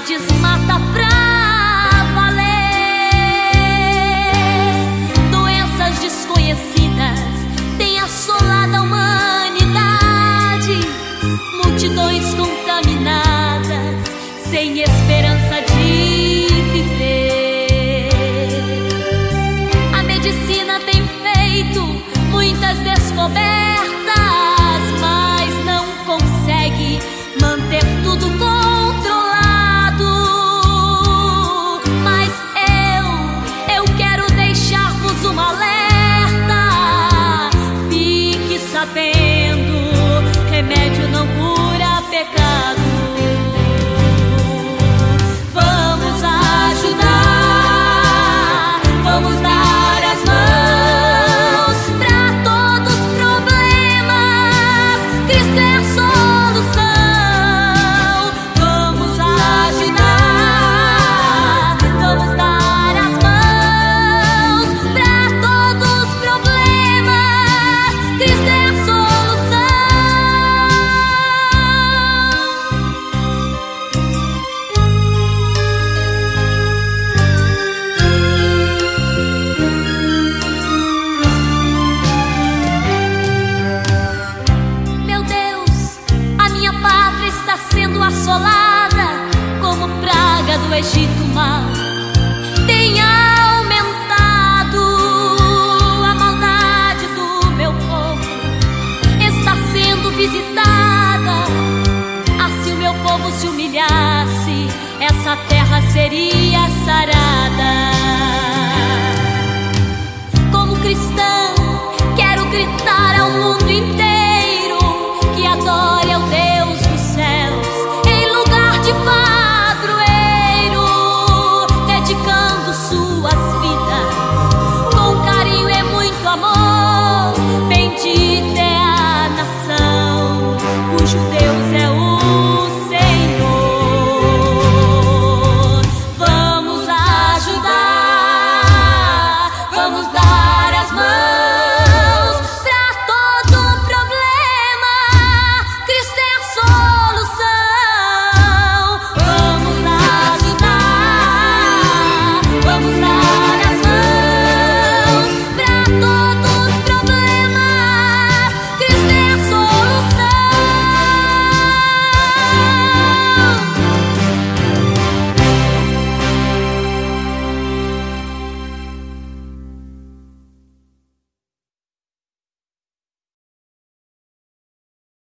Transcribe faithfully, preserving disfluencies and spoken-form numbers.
AIDS mata pra valer. Doenças desconhecidas têm assolado a humanidade. Multidões contaminadas, sem esperança de viver. A medicina tem feito muitas descobertas, mas não consegue manter tudo controlado. Mas eu, eu quero deixar-vos um alerta. Fique sabendo, remédio não cura pecado. Vamos ajudar, vamos dar as mãos pra todos os problemas. Cristo é a solução. Vamos ajudar, vamos dar as mãos pra todos os problemas. Cristo é a solução. Meu Deus, a minha pátria está sendo assolada como praga do Egito mal. Tem aumentado a maldade do meu povo, está sendo visitada. Ah, se o meu povo se humilhasse, essa terra seria sarada. Como cristão, quero gritar ao mundo inteiro que adora